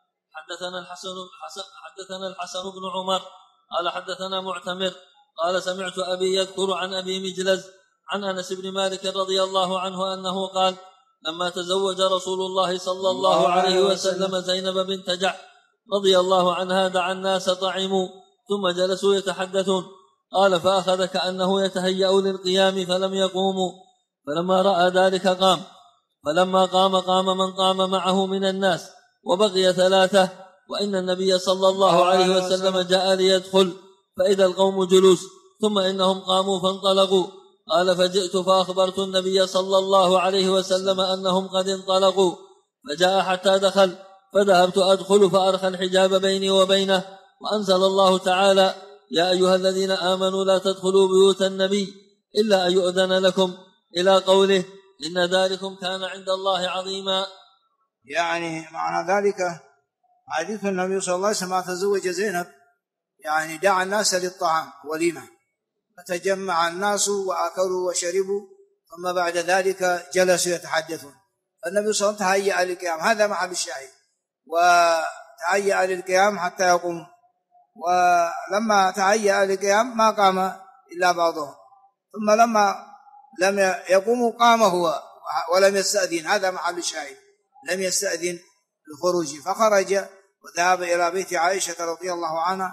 حدثنا الحسن بن عمر قال حدثنا معتمر قال سمعت أبي يذكر عن أبي مجلز عن أنس بن مالك رضي الله عنه أنه قال لما تزوج رسول الله صلى الله عليه وسلم زينب بنت جحش رضي الله عنها دعا الناس طعموا ثم جلسوا يتحدثون. قال فأخذ كأنه يتهيأ للقيام فلم يقوموا، فلما رأى ذلك قام، فلما قام من قام معه من الناس، وبقي ثلاثة، وإن النبي صلى الله عليه وسلم جاء ليدخل فإذا القوم جلوس، ثم إنهم قاموا فانطلقوا. قال فجئت فأخبرت النبي صلى الله عليه وسلم أنهم قد انطلقوا، فجاء حتى دخل، فذهبت أدخل فأرخى الحجاب بيني وبينه، وأنزل الله تعالى يا أيها الذين آمنوا لا تدخلوا بيوت النبي إلا أن يؤذن لكم إلى قوله إن ذلكم كان عند الله عظيما. معنى ذلك حديث النبي صلى الله عليه وسلم تزوج زينب دعا الناس للطعام وليمة، فتجمع الناس وأكلوا وشربوا، ثم بعد ذلك جلسوا يتحدثون. النبي صلى الله عليه وسلم تهيأ للقيام، هذا محل الشاهد، وتهيأ للقيام حتى يقوم، ولما تهيأ للقيام ما قام إلا بعضهم، ثم لما لم يقوم قام هو ولم يستأذن، هذا محل الشاهد، لم يستأذن الخروج، فخرج وذهب إلى بيت عائشة رضي الله عنها،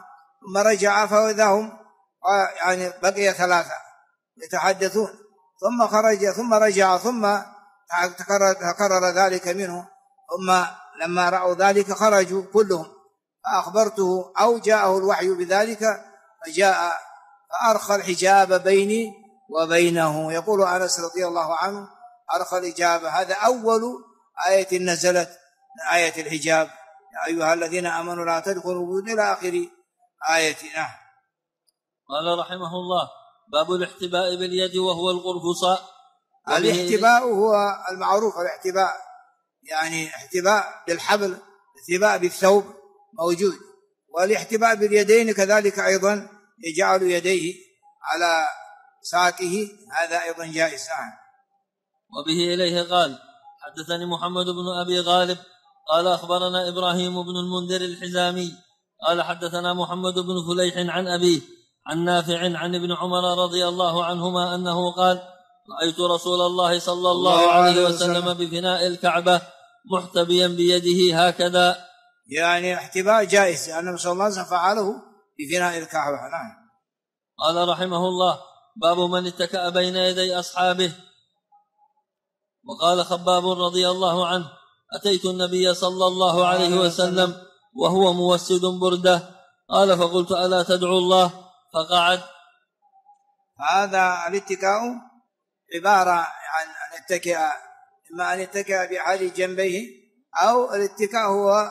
ثم رجع فإذا هم يعني بقي 3 يتحدثون، ثم خرج ثم رجع ثم تكرر ذلك منه، ثم لما رأوا ذلك خرجوا كلهم، فأخبرته أو جاءه الوحي بذلك فجاء فأرخى الحجاب بيني وبينه. يقول أنس رضي الله عنه: أرخى الحجاب، هذا أول آية نزلت من آية الحجاب، يا أيها الذين آمنوا لا تدخلوا بيوتا إلى آخر آية. قال رحمه الله: باب الاحتباء باليد وهو القرفصاء. الاحتباء هو المعروف، الاحتباء يعني احتباء بالحبل، احتباء بالثوب موجود، والاحتباء باليدين كذلك أيضا يجعل يديه على ساقه، هذا أيضا جائز. وبه إليه قال: حدثني محمد بن أبي غالب قال أخبرنا إبراهيم بن المنذر الحزامي قال حدثنا محمد بن فليح عن أبيه عن نافع عن ابن عمر رضي الله عنهما أنه قال: رأيت رسول الله صلى الله عليه وسلم بفناء الكعبة محتبيا بيده هكذا. يعني احتباء جائز، لأن صلى الله عليه وسلم فعله بفناء الكعبة. نعم. قال رحمه الله: باب من اتكأ بين يدي أصحابه. وقال خباب رضي الله عنه: أتيت النبي صلى الله عليه وسلم وهو موسد برده، قال فقلت: ألا تدعو الله؟ فقعد. هذا الاتكاء عبارة عن أن يتكئ، إما أن يتكئ بأحد جنبيه، أو الاتكاء هو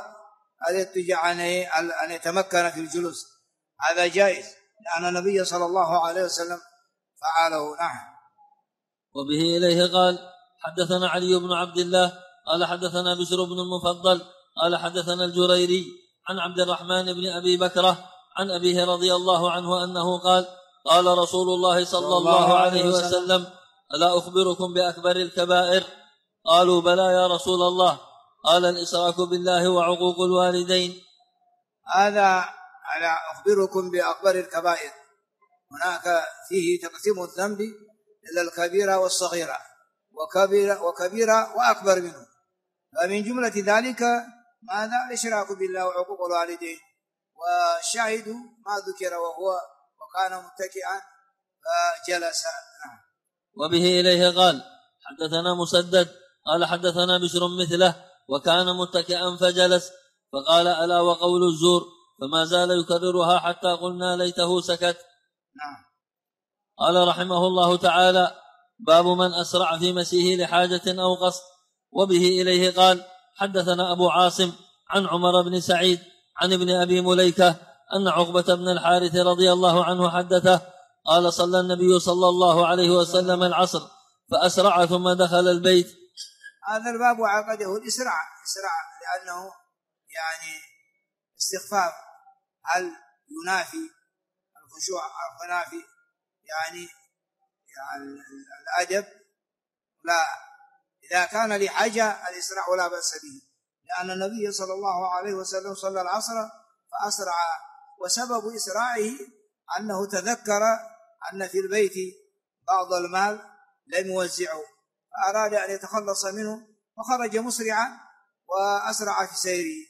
أن يتمكن في الجلوس، هذا جائز لأن النبي صلى الله عليه وسلم فعله. نعم. وبه إليه قال: حدثنا علي بن عبد الله قال حدثنا بشر بن المفضل قال حدثنا الجريري عن عبد الرحمن بن أبي بكرة عن أبيه رضي الله عنه أنه قال: قال رسول الله صلى الله عليه وسلم: ألا أخبركم بأكبر الكبائر؟ قالوا: بلى يا رسول الله. قال: الإشراك بالله وعقوق الوالدين. هذا على أخبركم بأكبر الكبائر، هناك فيه تقسيم الذنب إلى الكبيرة والصغيرة، وكبيرة وأكبر منه، فمن جملة ذلك ماذا؟ الإشراك بالله وعقوق الوالدين. والشاهد ما ذكر وكان متكئا فجلس. وبه إليه قال: حدثنا مسدد قال حدثنا بشر مثله وكان متكئا فجلس، فقال: ألا وقول الزور؟ فما زال يكررها حتى قلنا ليته سكت. قال رحمه الله تعالى: باب من أسرع في مسيه لحاجة أو قصد. وبه إليه قال: حدثنا أبو عاصم عن عمر بن سعيد عن ابن أبي مليكة أن عقبة بن الحارث رضي الله عنه حدثه قال: صلى النبي صلى الله عليه وسلم العصر فأسرع ثم دخل البيت. هذا الباب عقده الإسراع، لأنه يعني استخفاف، هل ينافي الخشوع أو ينافي يعني الأدب؟ لا، إذا كان لحاجة الإسراع لا بأس به، لأن النبي صلى الله عليه وسلم صلى العصر فأسرع، وسبب إسراعه أنه تذكر أن في البيت بعض المال لم يوزعه، فأراد أن يتخلص منه فخرج مسرعا وأسرع في سيره،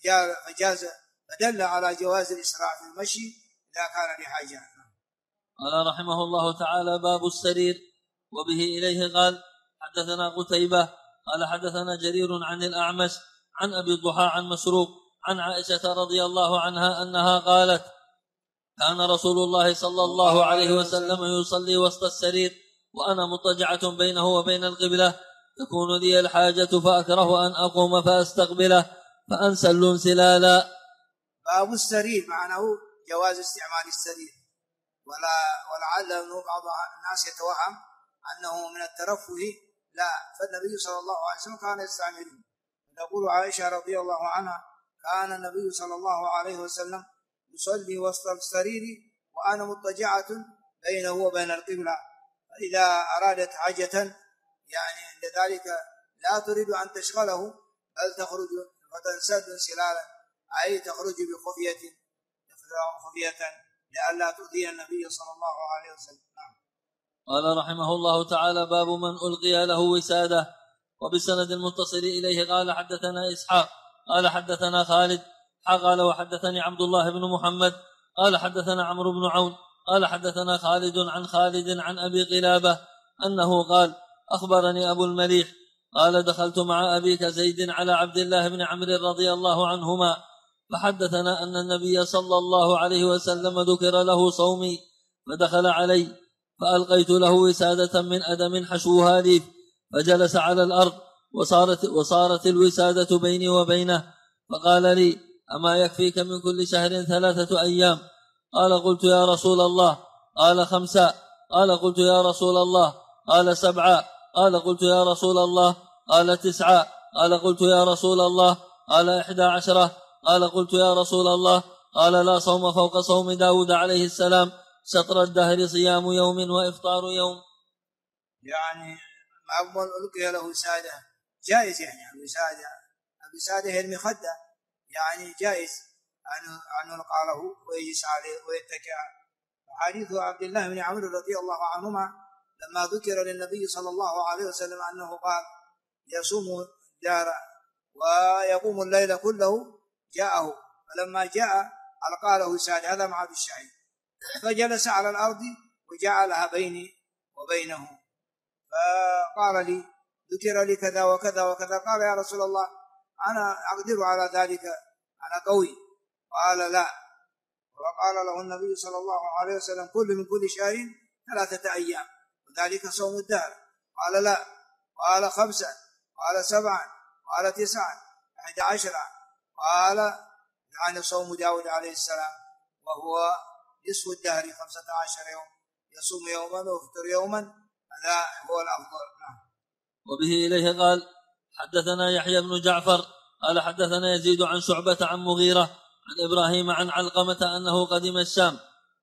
فدل على جواز الإسراع في المشي إذا كان لحاجة. قال رحمه الله تعالى: باب السرير. وبه إليه قال: حدثنا قتيبة قال حدثنا جرير عن الأعمش عن أبي الضحى عن مسروق عن عائشة رضي الله عنها أنها قالت: كان رسول الله صلى الله عليه وسلم يصلي وسط السرير وأنا مضطجعة بينه وبين القبلة، تكون لي الحاجة فأكره أن أقوم فأستقبله فأنسل انسلالا. باب السرير معناه جواز استعمال السرير، ولعل بعض الناس يتوهم أنه من الترفه، لا، فالنبي صلى الله عليه وسلم كان يستعمله. تقول عائشة رضي الله عنها: كان النبي صلى الله عليه وسلم يصلي وسط السرير وأنا مضطجعة بينه وبين القبلة، فإذا أرادت حاجة يعني لذلك لا تريد أن تشغله بل تخرج فتنسد انسلالا، أي تخرج بخفية لئلا تؤذي النبي صلى الله عليه وسلم. قال رحمه الله تعالى: باب من ألقي له وسادة. وبسند المتصل إليه قال: حدثنا إسحاق قال حدثنا خالد قال: وحدثني عبد الله بن محمد قال حدثنا عمرو بن عون قال حدثنا خالد عن أبي قلابة أنه قال أخبرني أبو المليح قال دخلت مع أبيك زيد على عبد الله بن عمرو رضي الله عنهما فحدثنا أن النبي صلى الله عليه وسلم ذكر له صومي فدخل علي فألقيت له وسادة من أدم حشوها ليف فجلس على الأرض وصارت الوسادة بيني وبينه فقال لي أما يكفيك من كل شهر 3 أيام؟ قال قلت يا رسول الله. قال 5. قال قلت يا رسول الله. قال 7. قال قلت يا رسول الله. قال 9. قال قلت يا رسول الله. قال 11. قال قلت يا رسول الله. قال لا صوم فوق صوم داود عليه السلام شطر الدهر صيام يوم وإفطار يوم. يعني معظم ألقي له وسادة جائز، يعني الوسادة هي المخدة، يعني جائز أن يلقى له ويجلس عليه ويتكئ. حديث عبد الله بن عمرو رضي الله عنهما لما ذكر للنبي صلى الله عليه وسلم أنه قال يصوم الدهر ويقوم الليل كله جاءه، فلما جاء ألقى له وسادة، هذا معاد الشاهد، فجلس على الأرض وجعلها بيني وبينه، فقال لي ذكر لي كذا وكذا وكذا. قال يا رسول الله أنا أقدر على ذلك، أنا قوي. قال لا. وقال له النبي صلى الله عليه وسلم كل من كل شهر 3 أيام وذلك صوم الدهر. قال لا. قال 5. قال 7. قال 9. 11. قال يعني صوم داود عليه السلام وهو نصف الدهر 15 يوم، يصوم يوما ويفطر يوما، هذا هو الأفضل. وبه إليه قال حدثنا يحيى بن جعفر قال حدثنا يزيد عن شعبة عن مغيرة عن إبراهيم عن علقمة أنه قدم الشام،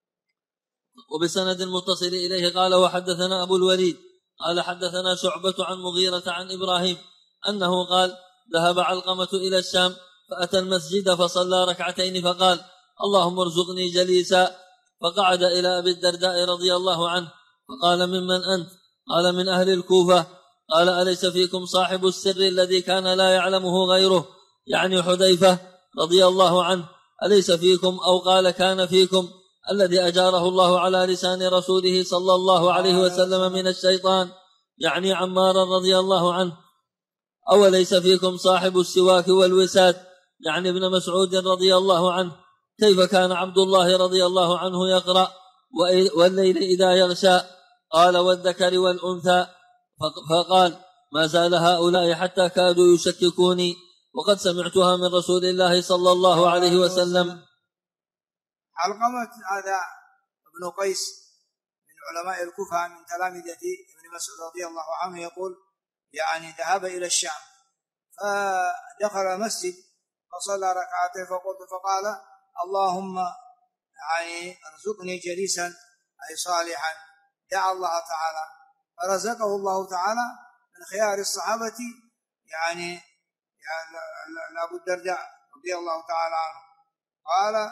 وبسند متصل إليه قال وحدثنا أبو الوليد قال حدثنا شعبة عن مغيرة عن إبراهيم أنه قال ذهب علقمة إلى الشام فأتى المسجد فصلى 2 ركعتين فقال اللهم ارزقني جليسا، فقعد إلى أبي الدرداء رضي الله عنه فقال ممن أنت؟ قال من أهل الكوفة. قال أليس فيكم صاحب السر الذي كان لا يعلمه غيره، يعني حذيفة رضي الله عنه؟ أليس فيكم أو قال كان فيكم الذي أجاره الله على لسان رسوله صلى الله عليه وسلم من الشيطان، يعني عمار رضي الله عنه؟ أو ليس فيكم صاحب السواك والوساد، يعني ابن مسعود رضي الله عنه؟ كيف كان عبد الله رضي الله عنه يقرأ والليل إذا يغشى؟ قال والذكر والأنثى. فقال ما زال هؤلاء حتى كادوا يشككوني وقد سمعتها من رسول الله صلى الله عليه وسلم. علقمة هذا ابن قيس من علماء الكوفة من تلامذة ابن مسعود رضي الله عنه، يقول يعني ذهب إلى الشام فدخل المسجد فصلى 2 ركعتين فقال اللهم يعني ارزقني جليسا أي صالحا، دعا الله تعالى فرزقه الله تعالى من خيار الصحابة، يعني أبو الدرداء رضي الله تعالى عنه. قال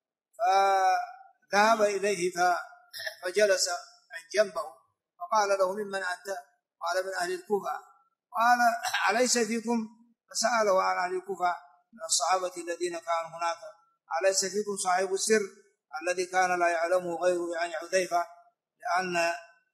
فذهب إليه فجلس عن جنبه فقال له ممن أنت؟ قال من أهل الكوفة. قال أليس فيكم، فسأله عن أهل الكوفة من الصحابة الذين كانوا هناك، أليس فيكم صاحب السر الذي كان لا يعلمه غيره، يعني حذيفة، لأن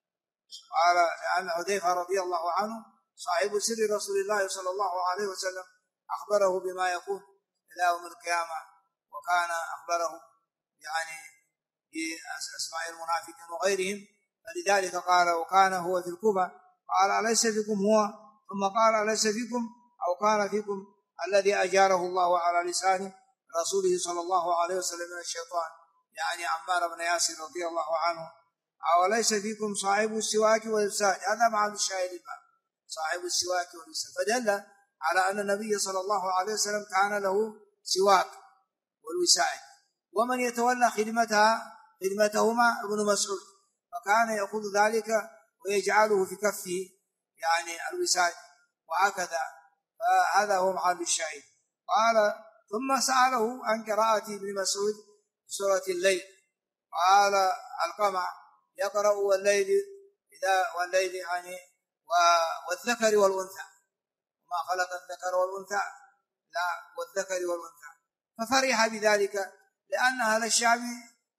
حذيفة رضي الله عنه صاحب سر رسول الله صلى الله عليه وسلم، أخبره بما يكون إلى يوم القيامة، وكان أخبره يعني بأسماء المنافقين وغيرهم، فلذلك قال وكان هو في الكوفة. قال أليس فيكم هو؟ ثم قال أليس فيكم أو كان فيكم الذي أجاره الله على لسان رسوله صلى الله عليه وسلم من الشيطان، يعني عمار بن ياسر رضي الله عنه. أو ليس فيكم صاحب السواك والوساد، هذا مع الشاهد الباب، صاحب السواك والوساد، فدل على أن النبي صلى الله عليه وسلم كان له سواك والوساد، ومن يتولى خدمتهما ابن مسعود، فكان يأخذ ذلك ويجعله في كفه يعني الوساد، وهكذا، فهذا هو محل الشاهد. قال ثم سأله عن قراءة ابن مسعود سورة الليل، قال القمع يقرأ والليل يعني والذكر والأنثى، ما خلق الذكر والأنثى، لا والذكر والأنثى، ففرح بذلك لأن أهل الشام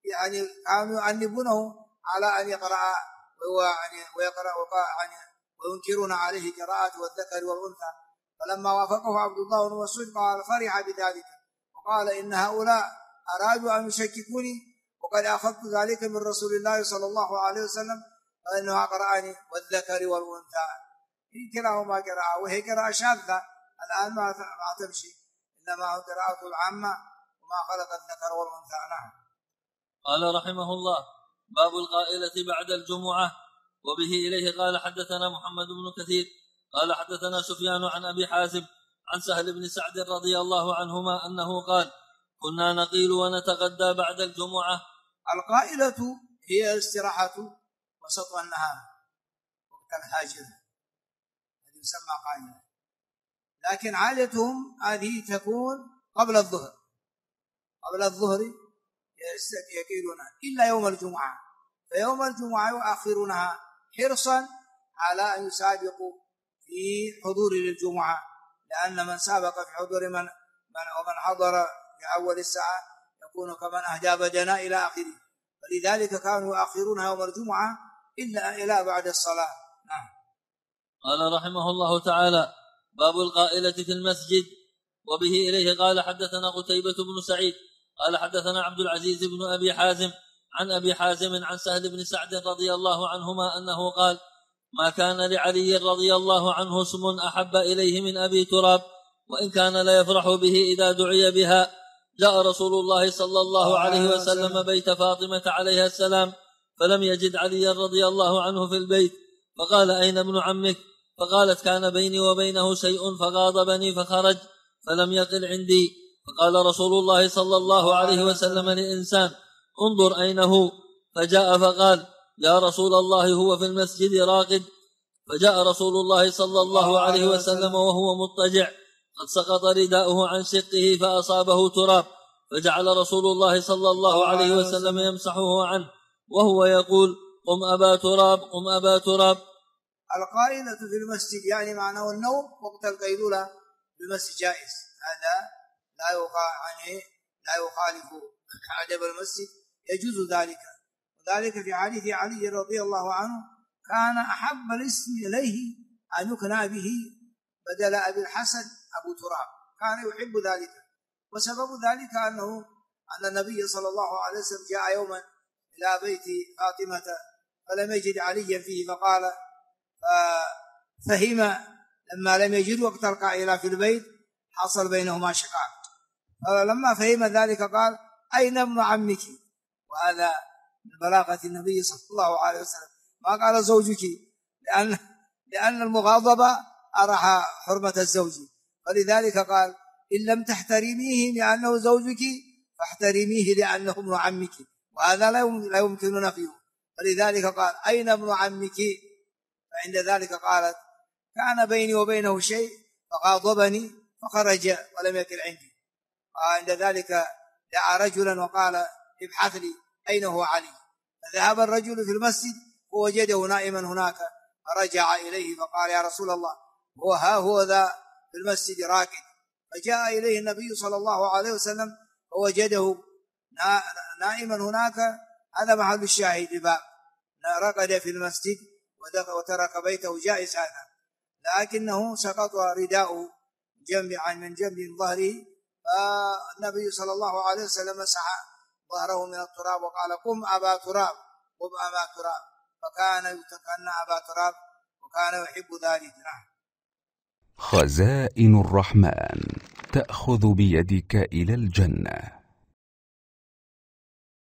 يعني كانوا يؤنبونه على أن يقرأ ويقرأ وينكرون عليه قراءة والذكر والأنثى. فلما وافقه عبد الله بن مسعود قال فرح بذلك وقال إن هؤلاء أرادوا أن يشككوني وقد أخذت ذلك من رسول الله صلى الله عليه وسلم فإنه أقرأني والذكر والأنثى. كلاهما قراءة وهي قراءة شاذة الآن ما تمشي، إنما هو قراءة العامة وما خلق الذكر والأنثى. نعم. قال رحمه الله: باب القائلة بعد الجمعة. وبه إليه قال حدثنا محمد بن كثير قال حدثنا سفيان عن أبي حازم عن سهل بن سعد رضي الله عنهما أنه قال: كنا نقيل ونتغدى بعد الجمعة. القائلة هي الاستراحة وسط النهار وقت الحاجة، هذه يسمى قائلة، لكن عادتهم هذه تكون قبل الظهر. قبل الظهر يقيلون إلا يوم الجمعة، فيوم الجمعة يؤخرونها حرصا على أن يسابقوا في حضور للجمعة، لأن من سابق في حضور ومن حضر في أول الساعة يكون كمن أهدى بدنا إلى آخره، فلذلك كانوا يؤخرونها يوم الجمعة إلا إلى بعد الصلاة. نعم. قال رحمه الله تعالى: باب القائلة في المسجد. وبه إليه قال حدثنا قتيبة بن سعيد قال حدثنا عبد العزيز بن أبي حازم عن أبي حازم عن سهل بن سعد رضي الله عنهما أنه قال: ما كان لعلي رضي الله عنه اسم أحب إليه من أبي تراب، وإن كان لا يفرح به إذا دعي بها. جاء رسول الله صلى الله عليه وسلم بيت فاطمة عليها السلام فلم يجد علي رضي الله عنه في البيت، فقال: أين ابن عمك؟ فقالت: كان بيني وبينه شيء فغاضبني فخرج فلم يقل عندي. فقال رسول الله صلى الله عليه وسلم لإنسان: انظر أين هو؟ فجاء فقال: يا رسول الله هو في المسجد راقد. فجاء رسول الله صلى الله عليه وسلم وهو مضطجع قد سقط رداؤه عن شقه فأصابه تراب، فجعل رسول الله صلى الله عليه وسلم يمسحه عنه وهو يقول: قم أبا تراب، قم أبا تراب. القائلة في المسجد يعني معناه النوم وقت القيلولة بالمسجد جائز، هذا لا يخالف عدم المسجد، يجوز ذلك. وذلك في حديث علي رضي الله عنه كان أحب الاسم إليه أن يكنى به بدل أبي الحسن أبو تراب، كان يحب ذلك. وسبب ذلك أن النبي صلى الله عليه وسلم جاء يوما إلى بيت فاطمة فلم يجد عليا فيه، فقال فهم لما لم يجد وقت القائلة في البيت حصل بينهما شقاق، فلما فهم ذلك قال: أين ابن عمك؟ وهذا من بلاغة النبي صلى الله عليه وسلم، ما قال زوجك، لأن المغاضبة أرح حرمة الزوج، فلذلك قال: إن لم تحترميه لأنه زوجك فاحترميه لأنه ابن عمك، وهذا لا يمكن نفيه، فلذلك قال: أين ابن عمك؟ فعند ذلك قالت: كان بيني وبينه شيء فغاضبني فخرج ولم يكن عندي. وعند ذلك دعا رجلا وقال: ابحث لي أين هو علي. فذهب الرجل في المسجد ووجده نائما هناك، فرجع إليه فقال: يا رسول الله، هو ذا في المسجد راكد. فجاء إليه النبي صلى الله عليه وسلم ووجده نائما هناك، هذا محل الشاهد باب رقد في المسجد وترك بيته جائز هذا، لكنه سقط رداؤه من جنب ظهره، فالنبي صلى الله عليه وسلم مسح ظهره من التراب وقال: قم أبا تراب، قم أبا تراب، فكان يتكنى أبا تراب وكان يحب ذلك. خزائن الرحمن تأخذ بيدك إلى الجنة.